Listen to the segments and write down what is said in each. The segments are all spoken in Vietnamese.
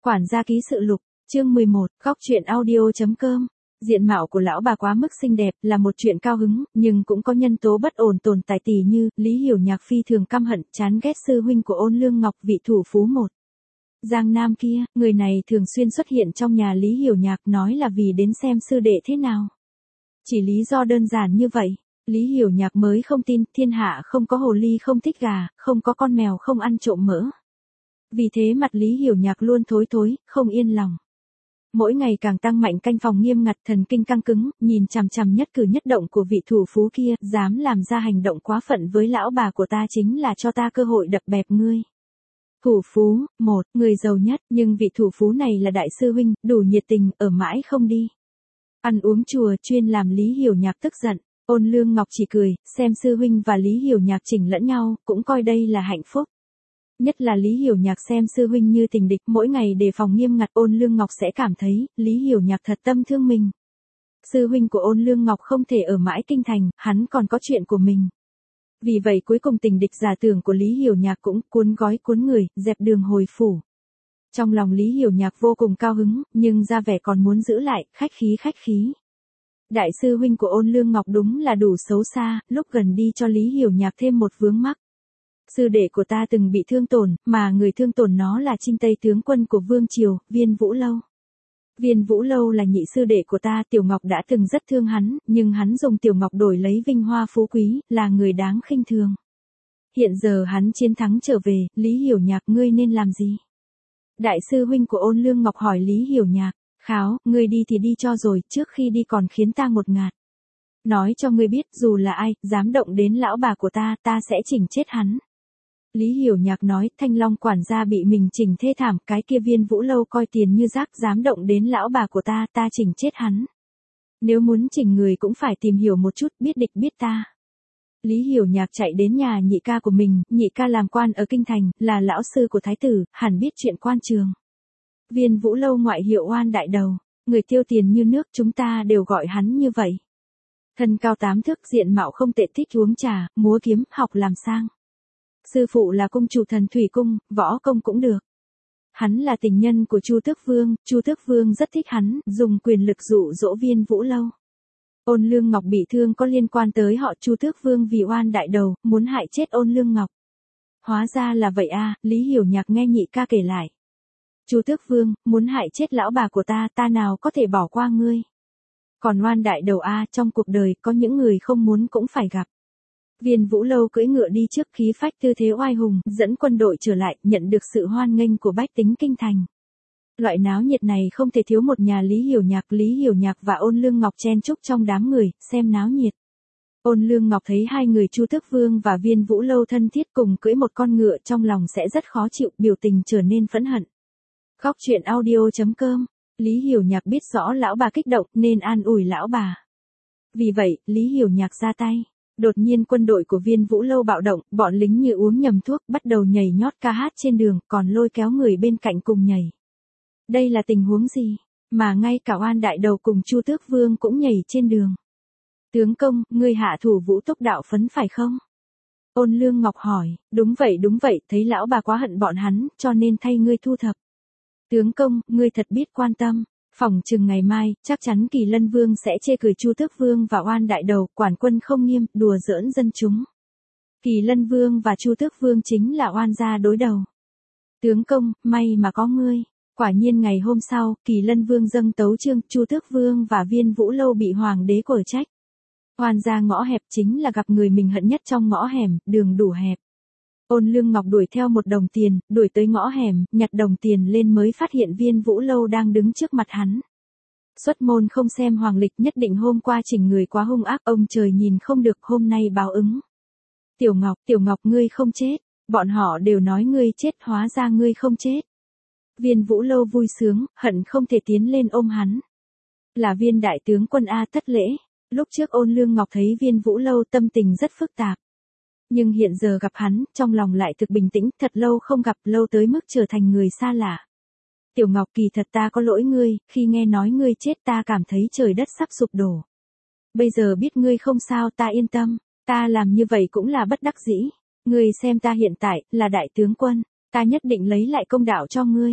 Quản gia ký sự lục, chương 11, góc truyện audio.com. Diện mạo của lão bà quá mức xinh đẹp là một chuyện cao hứng, nhưng cũng có nhân tố bất ổn tồn tại tỉ như, Lý Hiểu Nhạc phi thường căm hận, chán ghét sư huynh của Ôn Lương Ngọc vị thủ phú một. Giang Nam kia, người này thường xuyên xuất hiện trong nhà Lý Hiểu Nhạc nói là vì đến xem sư đệ thế nào. Chỉ lý do đơn giản như vậy, Lý Hiểu Nhạc mới không tin thiên hạ không có hồ ly không thích gà, không có con mèo không ăn trộm mỡ. Vì thế mặt Lý Hiểu Nhạc luôn thối thối, không yên lòng. Mỗi ngày càng tăng mạnh canh phòng nghiêm ngặt, thần kinh căng cứng, nhìn chằm chằm nhất cử nhất động của vị thủ phú kia, dám làm ra hành động quá phận với lão bà của ta chính là cho ta cơ hội đập bẹp ngươi. Thủ phú, một, người giàu nhất, nhưng vị thủ phú này là đại sư huynh, đủ nhiệt tình, ở mãi không đi. Ăn uống chùa chuyên làm Lý Hiểu Nhạc tức giận. Ôn Lương Ngọc chỉ cười, xem sư huynh và Lý Hiểu Nhạc chỉnh lẫn nhau, cũng coi đây là hạnh phúc. Nhất là Lý Hiểu Nhạc xem sư huynh như tình địch, mỗi ngày đề phòng nghiêm ngặt, Ôn Lương Ngọc sẽ cảm thấy, Lý Hiểu Nhạc thật tâm thương mình. Sư huynh của Ôn Lương Ngọc không thể ở mãi kinh thành, hắn còn có chuyện của mình. Vì vậy cuối cùng tình địch giả tưởng của Lý Hiểu Nhạc cũng cuốn gói cuốn người, dẹp đường hồi phủ. Trong lòng Lý Hiểu Nhạc vô cùng cao hứng, nhưng ra vẻ còn muốn giữ lại, khách khí. Đại sư huynh của Ôn Lương Ngọc đúng là đủ xấu xa, lúc gần đi cho Lý Hiểu Nhạc thêm một vướng mắc. Sư đệ của ta từng bị thương tổn, mà người thương tổn nó là Trinh Tây tướng quân của Vương Triều, Viên Vũ Lâu. Viên Vũ Lâu là nhị sư đệ của ta, Tiểu Ngọc đã từng rất thương hắn, nhưng hắn dùng Tiểu Ngọc đổi lấy vinh hoa phú quý, là người đáng khinh thường. Hiện giờ hắn chiến thắng trở về, Lý Hiểu Nhạc ngươi nên làm gì? Đại sư huynh của Ôn Lương Ngọc hỏi Lý Hiểu Nhạc, kháo, ngươi đi thì đi cho rồi, trước khi đi còn khiến ta ngột ngạt. Nói cho ngươi biết, dù là ai, dám động đến lão bà của ta, ta sẽ chỉnh chết hắn. Lý Hiểu Nhạc nói, Thanh Long quản gia bị mình chỉnh thê thảm, cái kia Viên Vũ Lâu coi tiền như rác, dám động đến lão bà của ta, ta chỉnh chết hắn. Nếu muốn chỉnh người cũng phải tìm hiểu một chút, biết địch biết ta. Lý Hiểu Nhạc chạy đến nhà nhị ca của mình, nhị ca làm quan ở Kinh Thành, là lão sư của thái tử, hẳn biết chuyện quan trường. Viên Vũ Lâu ngoại hiệu Oan Đại Đầu, người tiêu tiền như nước, chúng ta đều gọi hắn như vậy. Thân cao 8 thước, diện mạo không tệ, thích uống trà, múa kiếm, học làm sang. Sư phụ là cung chủ Thần Thủy Cung, võ công cũng được. Hắn là tình nhân của Chu Tước Vương rất thích hắn, dùng quyền lực dụ dỗ Viên Vũ Lâu. Ôn Lương Ngọc bị thương có liên quan tới họ, Chu Tước Vương vì oan đại đầu, muốn hại chết Ôn Lương Ngọc. Hóa ra là vậy à, Lý Hiểu Nhạc nghe nhị ca kể lại. Chu Tước Vương, muốn hại chết lão bà của ta, ta nào có thể bỏ qua ngươi. Còn oan đại đầu a, trong cuộc đời có những người không muốn cũng phải gặp. Viên Vũ Lâu cưỡi ngựa đi trước, khí phách tư thế oai hùng, dẫn quân đội trở lại, nhận được sự hoan nghênh của bách tính kinh thành. Loại náo nhiệt này không thể thiếu một nhà Lý Hiểu Nhạc và Ôn Lương Ngọc chen chúc trong đám người, xem náo nhiệt. Ôn Lương Ngọc thấy hai người Chu Tước Vương và Viên Vũ Lâu thân thiết cùng cưỡi một con ngựa, trong lòng sẽ rất khó chịu, biểu tình trở nên phẫn hận. Góc truyện audio.com. Lý Hiểu Nhạc biết rõ lão bà kích động nên an ủi lão bà. Vì vậy, Lý Hiểu Nhạc ra tay. Đột nhiên quân đội của Viên Vũ Lâu bạo động, bọn lính như uống nhầm thuốc, bắt đầu nhảy nhót ca hát trên đường, còn lôi kéo người bên cạnh cùng nhảy. Đây là tình huống gì? Mà ngay cả Oan Đại Đầu cùng Chu Tước Vương cũng nhảy trên đường. Tướng công, ngươi hạ thủ Vũ Túc đạo phấn phải không? Ôn Lương Ngọc hỏi, đúng vậy, thấy lão bà quá hận bọn hắn, cho nên thay ngươi thu thập. Tướng công, ngươi thật biết quan tâm. Phỏng chừng ngày mai, chắc chắn Kỳ Lân Vương sẽ chê cười Chu Tước Vương và Oan Đại Đầu, quản quân không nghiêm, đùa giỡn dân chúng. Kỳ Lân Vương và Chu Tước Vương chính là oan gia đối đầu. Tướng công, may mà có ngươi. Quả nhiên ngày hôm sau, Kỳ Lân Vương dâng tấu chương, Chu Tước Vương và Viên Vũ Lâu bị hoàng đế quở trách. Oan gia ngõ hẹp chính là gặp người mình hận nhất trong ngõ hẻm, đường đủ hẹp. Ôn Lương Ngọc đuổi theo một đồng tiền, đuổi tới ngõ hẻm, nhặt đồng tiền lên mới phát hiện Viên Vũ Lâu đang đứng trước mặt hắn. Xuất môn không xem hoàng lịch, nhất định hôm qua chỉnh người quá hung ác, ông trời nhìn không được, hôm nay báo ứng. Tiểu Ngọc ngươi không chết, bọn họ đều nói ngươi chết, hóa ra ngươi không chết. Viên Vũ Lâu vui sướng, hận không thể tiến lên ôm hắn. Là Viên đại tướng quân a, thất lễ. Lúc trước Ôn Lương Ngọc thấy Viên Vũ Lâu tâm tình rất phức tạp. Nhưng hiện giờ gặp hắn, trong lòng lại thực bình tĩnh, thật lâu không gặp, lâu tới mức trở thành người xa lạ. Tiểu Ngọc, kỳ thật ta có lỗi ngươi, khi nghe nói ngươi chết ta cảm thấy trời đất sắp sụp đổ. Bây giờ biết ngươi không sao, ta yên tâm, ta làm như vậy cũng là bất đắc dĩ. Ngươi xem ta hiện tại, là đại tướng quân, ta nhất định lấy lại công đạo cho ngươi.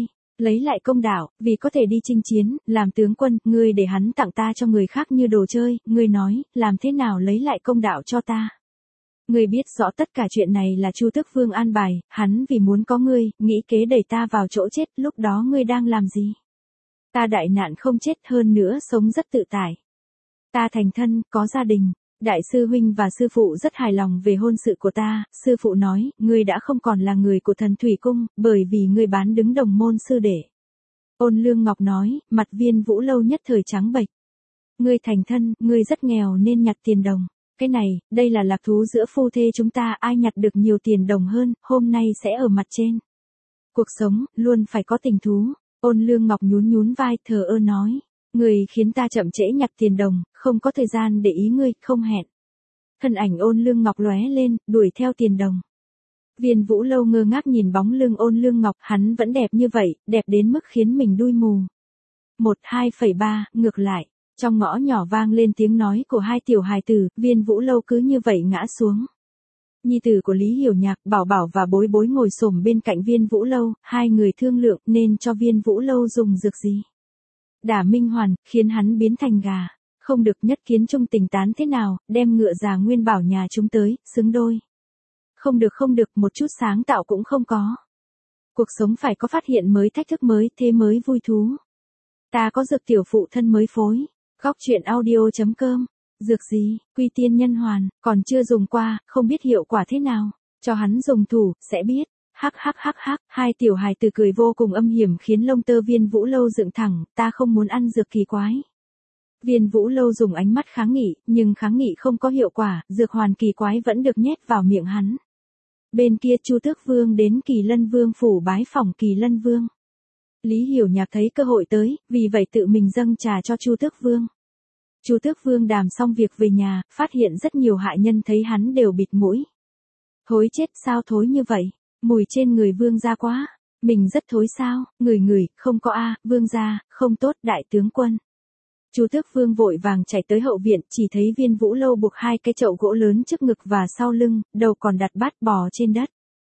Lấy lại công đạo, vì có thể đi chinh chiến, làm tướng quân, ngươi để hắn tặng ta cho người khác như đồ chơi, ngươi nói, làm thế nào lấy lại công đạo cho ta. Ngươi biết rõ tất cả chuyện này là Chu Tước Vương an bài, hắn vì muốn có ngươi, nghĩ kế đẩy ta vào chỗ chết, lúc đó ngươi đang làm gì? Ta đại nạn không chết, hơn nữa sống rất tự tại. Ta thành thân, có gia đình. Đại sư huynh và sư phụ rất hài lòng về hôn sự của ta, sư phụ nói, ngươi đã không còn là người của Thần Thủy Cung, bởi vì ngươi bán đứng đồng môn sư đệ. Ôn Lương Ngọc nói, mặt Viên Vũ Lâu nhất thời trắng bệch. Ngươi thành thân, ngươi rất nghèo nên nhặt tiền đồng. Cái này, đây là lạc thú giữa phu thê chúng ta, ai nhặt được nhiều tiền đồng hơn, hôm nay sẽ ở mặt trên. Cuộc sống, luôn phải có tình thú. Ôn Lương Ngọc nhún nhún vai thờ ơ nói. Người khiến ta chậm trễ nhặt tiền đồng, không có thời gian để ý ngươi, không hẹn. Thân ảnh Ôn Lương Ngọc lóe lên, đuổi theo tiền đồng. Viên Vũ Lâu ngơ ngác nhìn bóng lưng Ôn Lương Ngọc, hắn vẫn đẹp như vậy, đẹp đến mức khiến mình đui mù. 1-2,3, ngược lại, trong ngõ nhỏ vang lên tiếng nói của hai tiểu hài tử, Viên Vũ Lâu cứ như vậy ngã xuống. Nhi tử của Lý Hiểu Nhạc, Bảo Bảo và Bối Bối ngồi xổm bên cạnh Viên Vũ Lâu, hai người thương lượng nên cho Viên Vũ Lâu dùng dược gì. Đả Minh Hoàn, khiến hắn biến thành gà. Không được, nhất kiến trung tình tán thế nào, đem ngựa già Nguyên Bảo nhà chúng tới, xứng đôi. Không được, một chút sáng tạo cũng không có. Cuộc sống phải có phát hiện mới, thách thức mới, thế mới vui thú. Ta có dược tiểu phụ thân mới phối. Góc truyện audio.com. Dược gì, Quy Tiên Nhân Hoàn, còn chưa dùng qua, không biết hiệu quả thế nào. Cho hắn dùng thử, sẽ biết. Hắc, hai tiểu hài tử cười vô cùng âm hiểm khiến lông tơ Viên Vũ Lâu dựng thẳng, ta không muốn ăn dược kỳ quái. Viên Vũ Lâu dùng ánh mắt kháng nghị, nhưng kháng nghị không có hiệu quả, dược hoàn kỳ quái vẫn được nhét vào miệng hắn. Bên kia Chu Tước Vương đến Kỳ Lân Vương phủ bái phỏng Kỳ Lân Vương. Lý Hiểu Nhạc thấy cơ hội tới, vì vậy tự mình dâng trà cho Chu Tước Vương. Chu Tước Vương đàm xong việc về nhà, phát hiện rất nhiều hạ nhân thấy hắn đều bịt mũi. Thối chết, sao thối như vậy? Mùi trên người vương gia quá. Mình rất thối sao? Người, không có a, vương gia, không tốt, đại tướng quân. Chu Tước Vương vội vàng chạy tới hậu viện, chỉ thấy Viên Vũ Lâu buộc hai cái chậu gỗ lớn trước ngực và sau lưng, đầu còn đặt bát bò trên đất.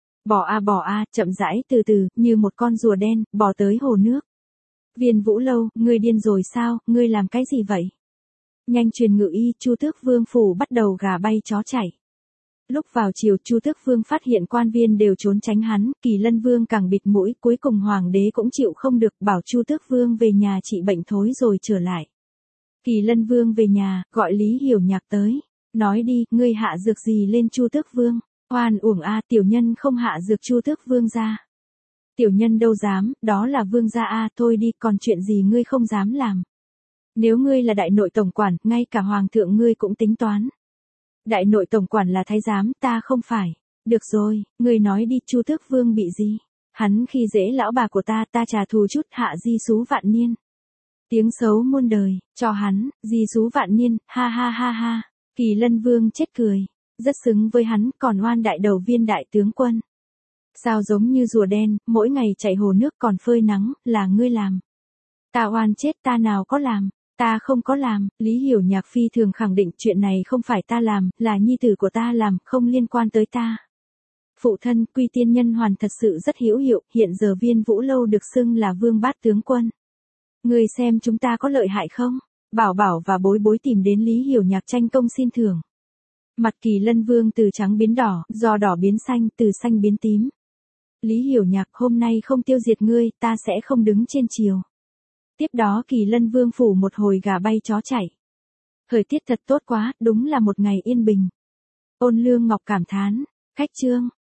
Bò a, chậm rãi từ từ, như một con rùa đen, bò tới hồ nước. Viên Vũ Lâu, ngươi điên rồi sao, ngươi làm cái gì vậy? Nhanh truyền ngự y, Chu Tước Vương phủ bắt đầu gà bay chó chạy. Lúc vào chiều, Chu Tước Vương phát hiện quan viên đều trốn tránh hắn, Kỳ Lân Vương càng bịt mũi, cuối cùng hoàng đế cũng chịu không được, bảo Chu Tước Vương về nhà trị bệnh thối rồi trở lại. Kỳ Lân Vương về nhà, gọi Lý Hiểu Nhạc tới, nói đi, ngươi hạ dược gì lên Chu Tước Vương? Oan uổng a, tiểu nhân không hạ dược Chu Tước Vương ra. Tiểu nhân đâu dám, đó là vương gia a, thôi đi, còn chuyện gì ngươi không dám làm? Nếu ngươi là đại nội tổng quản, ngay cả hoàng thượng ngươi cũng tính toán. Đại nội tổng quản là thái giám, ta không phải. Được rồi, ngươi nói đi, Chu Tước Vương bị gì? Hắn khi dễ lão bà của ta, ta trả thù chút, hạ di xú vạn niên. Tiếng xấu muôn đời, cho hắn, di xú vạn niên, ha. Kỳ Lân Vương chết cười. Rất xứng với hắn, còn oan đại đầu Viên đại tướng quân. Sao giống như rùa đen, mỗi ngày chạy hồ nước còn phơi nắng, là ngươi làm. Ta oan chết, ta nào có làm. Ta không có làm, Lý Hiểu Nhạc phi thường khẳng định chuyện này không phải ta làm, là nhi tử của ta làm, không liên quan tới ta. Phụ thân, Quy Tiên Nhân Hoàn thật sự rất hữu hiệu, hiện giờ Viên Vũ Lâu được xưng là Vương Bát tướng quân. Người xem chúng ta có lợi hại không? Bảo Bảo và Bối Bối tìm đến Lý Hiểu Nhạc tranh công xin thưởng. Mặt Kỳ Lân Vương từ trắng biến đỏ, do đỏ biến xanh, từ xanh biến tím. Lý Hiểu Nhạc, hôm nay không tiêu diệt ngươi, ta sẽ không đứng trên chiều. Tiếp đó Kỳ Lân Vương phủ một hồi gà bay chó chạy. Thời tiết thật tốt quá, đúng là một ngày yên bình. Ôn Lương Ngọc cảm thán, khách trương,